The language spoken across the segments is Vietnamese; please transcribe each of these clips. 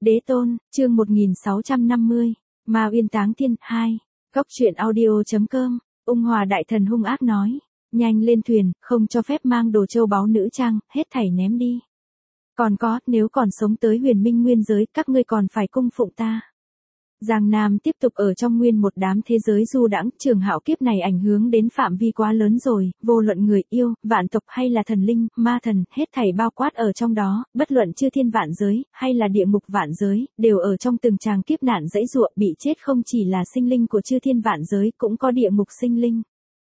Đế tôn, chương 1650, Ma Uyên Táng Thiên 2, Góc truyện audio.com, Ung Hòa đại thần hung ác nói, nhanh lên thuyền, không cho phép mang đồ châu báu nữ trang, hết thảy ném đi. Còn có, nếu còn sống tới huyền minh nguyên giới, các ngươi còn phải cung phụng ta. Giang Nam tiếp tục ở trong nguyên một đám thế giới du đãng, trường hạo kiếp này ảnh hưởng đến phạm vi quá lớn rồi, vô luận người yêu, vạn tộc hay là thần linh, ma thần, hết thảy bao quát ở trong đó, bất luận chư thiên vạn giới, hay là địa ngục vạn giới, đều ở trong từng tràng kiếp nạn dẫy dụa, bị chết không chỉ là sinh linh của chư thiên vạn giới, cũng có địa ngục sinh linh.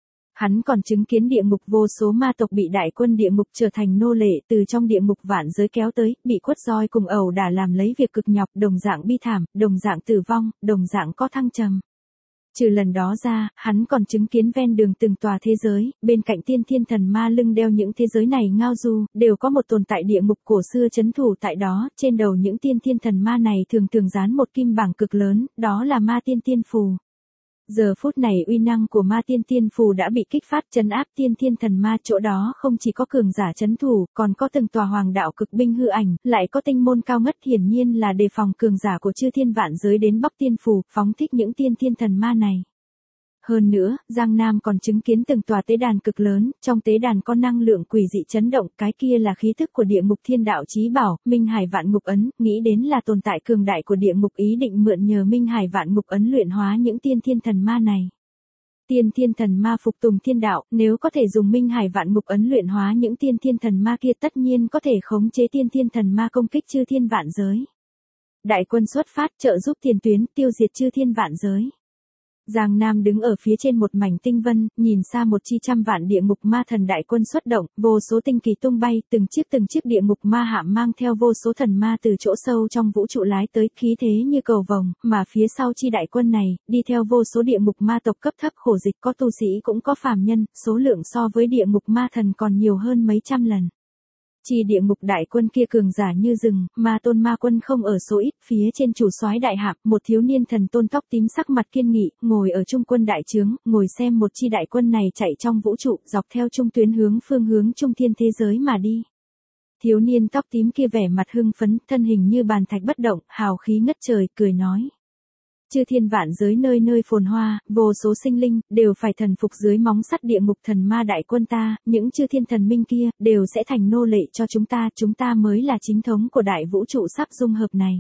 Hắn còn chứng kiến địa ngục vô số ma tộc bị đại quân địa ngục trở thành nô lệ từ trong địa ngục vạn giới kéo tới, bị quất roi cùng ẩu đả làm lấy việc cực nhọc, đồng dạng bi thảm, đồng dạng tử vong, đồng dạng có thăng trầm. Trừ lần đó ra, hắn còn chứng kiến ven đường từng tòa thế giới, bên cạnh tiên thiên thần ma lưng đeo những thế giới này ngao du, đều có một tồn tại địa ngục cổ xưa trấn thủ tại đó, trên đầu những tiên thiên thần ma này thường thường dán một kim bảng cực lớn, đó là ma tiên tiên phù. Giờ phút này uy năng của ma tiên tiên phù đã bị kích phát trấn áp tiên thiên thần ma, chỗ đó không chỉ có cường giả trấn thủ, còn có từng tòa hoàng đạo cực binh hư ảnh, lại có tinh môn cao ngất, hiển nhiên là đề phòng cường giả của chư thiên vạn giới đến bóc tiên phù, phóng thích những tiên thiên thần ma này. Hơn nữa, Giang Nam còn chứng kiến từng tòa tế đàn cực lớn, trong tế đàn có năng lượng quỷ dị chấn động, cái kia là khí thức của địa ngục thiên đạo chí bảo, Minh Hải Vạn Ngục Ấn, nghĩ đến là tồn tại cường đại của địa ngục ý định mượn nhờ Minh Hải Vạn Ngục Ấn luyện hóa những tiên thiên thần ma này. Tiên thiên thần ma phục tùng thiên đạo, nếu có thể dùng Minh Hải Vạn Ngục Ấn luyện hóa những tiên thiên thần ma kia, tất nhiên có thể khống chế tiên thiên thần ma công kích chư thiên vạn giới. Đại quân xuất phát, trợ giúp tiền tuyến, tiêu diệt chư thiên vạn giới. Giang Nam đứng ở phía trên một mảnh tinh vân, nhìn xa một chi trăm vạn địa ngục ma thần đại quân xuất động, vô số tinh kỳ tung bay, từng chiếc địa ngục ma hạm mang theo vô số thần ma từ chỗ sâu trong vũ trụ lái tới, khí thế như cầu vồng, mà phía sau chi đại quân này, đi theo vô số địa ngục ma tộc cấp thấp khổ dịch, có tu sĩ cũng có phàm nhân, số lượng so với địa ngục ma thần còn nhiều hơn mấy trăm lần. Chi địa ngục đại quân kia cường giả như rừng, ma tôn ma quân không ở số ít, phía trên chủ soái đại hạm, một thiếu niên thần tôn tóc tím sắc mặt kiên nghị, ngồi ở trung quân đại trướng, ngồi xem một chi đại quân này chạy trong vũ trụ, dọc theo trung tuyến phương hướng trung thiên thế giới mà đi. Thiếu niên tóc tím kia vẻ mặt hưng phấn, thân hình như bàn thạch bất động, hào khí ngất trời, cười nói. Chư thiên vạn giới nơi nơi phồn hoa, vô số sinh linh, đều phải thần phục dưới móng sắt địa ngục thần ma đại quân ta, những chư thiên thần minh kia, đều sẽ thành nô lệ cho chúng ta mới là chính thống của đại vũ trụ sắp dung hợp này.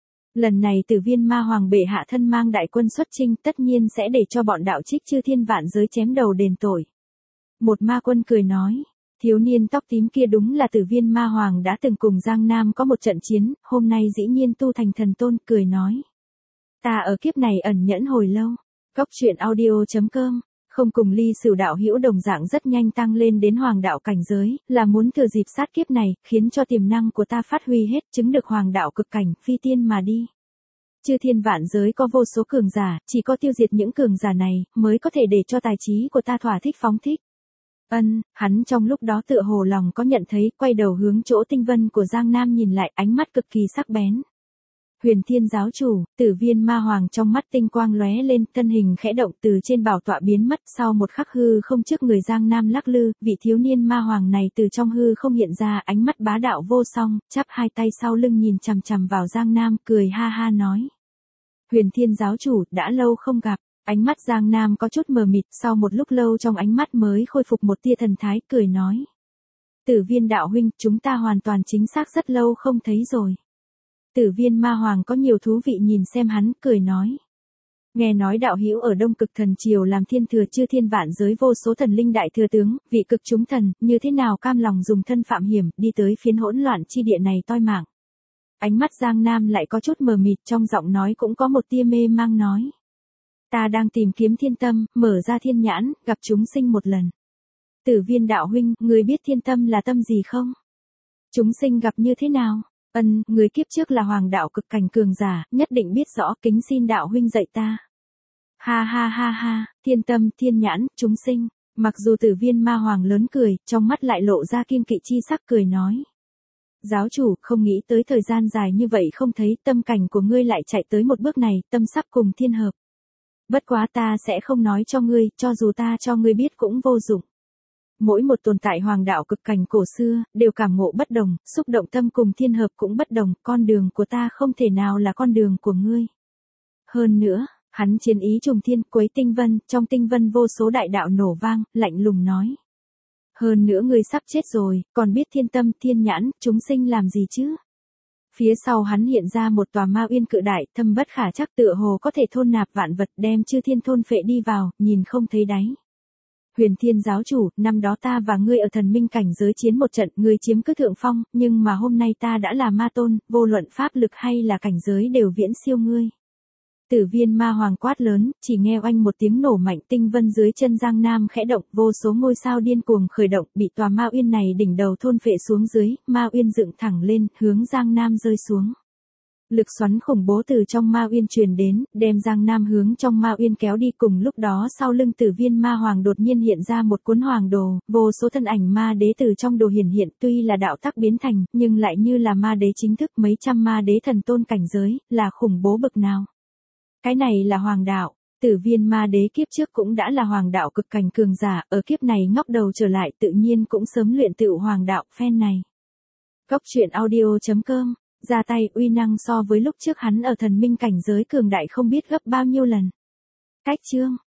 Lần này Tử Viên Ma Hoàng bệ hạ thân mang đại quân xuất chinh, tất nhiên sẽ để cho bọn đạo trích chư thiên vạn giới chém đầu đền tội. Một ma quân cười nói, thiếu niên tóc tím kia đúng là Tử Viên Ma Hoàng đã từng cùng Giang Nam có một trận chiến, hôm nay dĩ nhiên tu thành thần tôn, cười nói. Ta ở kiếp này ẩn nhẫn hồi lâu. Góc truyện audio.com, không cùng Ly Sửu đạo hữu đồng dạng rất nhanh tăng lên đến hoàng đạo cảnh giới, là muốn thừa dịp sát kiếp này, khiến cho tiềm năng của ta phát huy hết, chứng được hoàng đạo cực cảnh, phi tiên mà đi. Chư thiên vạn giới có vô số cường giả, chỉ có tiêu diệt những cường giả này, mới có thể để cho tài trí của ta thỏa thích phóng thích. Hắn trong lúc đó tựa hồ lòng có nhận thấy, quay đầu hướng chỗ tinh vân của Giang Nam nhìn lại, ánh mắt cực kỳ sắc bén. Huyền Thiên giáo chủ, Tử Viên Ma Hoàng trong mắt tinh quang lóe lên, thân hình khẽ động từ trên bảo tọa biến mất, sau một khắc hư không trước người Giang Nam lắc lư, vị thiếu niên ma hoàng này từ trong hư không hiện ra, ánh mắt bá đạo vô song, chắp hai tay sau lưng nhìn chằm chằm vào Giang Nam, cười ha ha nói. Huyền Thiên giáo chủ, đã lâu không gặp, ánh mắt Giang Nam có chút mờ mịt, sau một lúc lâu trong ánh mắt mới khôi phục một tia thần thái, cười nói. Tử Viên đạo huynh, chúng ta hoàn toàn chính xác rất lâu không thấy rồi. Tử Viên Ma Hoàng có nhiều thú vị nhìn xem hắn, cười nói. Nghe nói đạo hữu ở Đông Cực Thần Triều làm thiên thừa chư thiên vạn giới vô số thần linh đại thừa tướng, vị cực chúng thần, như thế nào cam lòng dùng thân phạm hiểm, đi tới phiến hỗn loạn chi địa này toi mạng. Ánh mắt Giang Nam lại có chút mờ mịt, trong giọng nói cũng có một tia mê mang nói. Ta đang tìm kiếm thiên tâm, mở ra thiên nhãn, gặp chúng sinh một lần. Tử Viên đạo huynh, người biết thiên tâm là tâm gì không? Chúng sinh gặp như thế nào? Người kiếp trước là hoàng đạo cực cảnh cường giả, nhất định biết rõ, kính xin đạo huynh dạy ta. Ha ha ha ha, thiên tâm, thiên nhãn, chúng sinh. Mặc dù Tử Viên Ma Hoàng lớn cười, trong mắt lại lộ ra kiêng kỵ chi sắc, cười nói. Giáo chủ, không nghĩ tới thời gian dài như vậy không thấy, tâm cảnh của ngươi lại chạy tới một bước này, tâm sắp cùng thiên hợp. Bất quá ta sẽ không nói cho ngươi, cho dù ta cho ngươi biết cũng vô dụng. Mỗi một tồn tại hoàng đạo cực cảnh cổ xưa, đều cảm ngộ bất đồng, xúc động tâm cùng thiên hợp cũng bất đồng, con đường của ta không thể nào là con đường của ngươi. Hơn nữa, hắn chiến ý trùng thiên, quấy tinh vân, trong tinh vân vô số đại đạo nổ vang, lạnh lùng nói. Hơn nữa ngươi sắp chết rồi, còn biết thiên tâm, thiên nhãn, chúng sinh làm gì chứ? Phía sau hắn hiện ra một tòa ma uyên cự đại, thâm bất khả trắc, tựa hồ có thể thôn nạp vạn vật, đem chư thiên thôn phệ đi vào, nhìn không thấy đáy. Huyền Thiên giáo chủ, năm đó ta và ngươi ở thần minh cảnh giới chiến một trận, ngươi chiếm cứ thượng phong, nhưng mà hôm nay ta đã là ma tôn, vô luận pháp lực hay là cảnh giới đều viễn siêu ngươi. Tử Viên ma hoàng quát lớn, chỉ nghe oanh một tiếng nổ mạnh, tinh vân dưới chân Giang Nam khẽ động, vô số ngôi sao điên cuồng khởi động, bị tòa ma uyên này đỉnh đầu thôn phệ xuống dưới, ma uyên dựng thẳng lên, hướng Giang Nam rơi xuống. Lực xoắn khủng bố từ trong ma uyên truyền đến, đem Giang Nam hướng trong ma uyên kéo đi, cùng lúc đó sau lưng Tử Viên ma hoàng đột nhiên hiện ra một cuốn hoàng đồ, vô số thân ảnh ma đế từ trong đồ hiển hiện, tuy là đạo tắc biến thành, nhưng lại như là ma đế chính thức, mấy trăm ma đế thần tôn cảnh giới, là khủng bố bực nào. Cái này là hoàng đạo. Tử Viên ma đế kiếp trước cũng đã là hoàng đạo cực cảnh cường giả, ở kiếp này ngóc đầu trở lại tự nhiên cũng sớm luyện tựu hoàng đạo, phen này. Cốc truyện audio.com, ra tay uy năng so với lúc trước hắn ở thần minh cảnh giới cường đại không biết gấp bao nhiêu lần. Cách chương.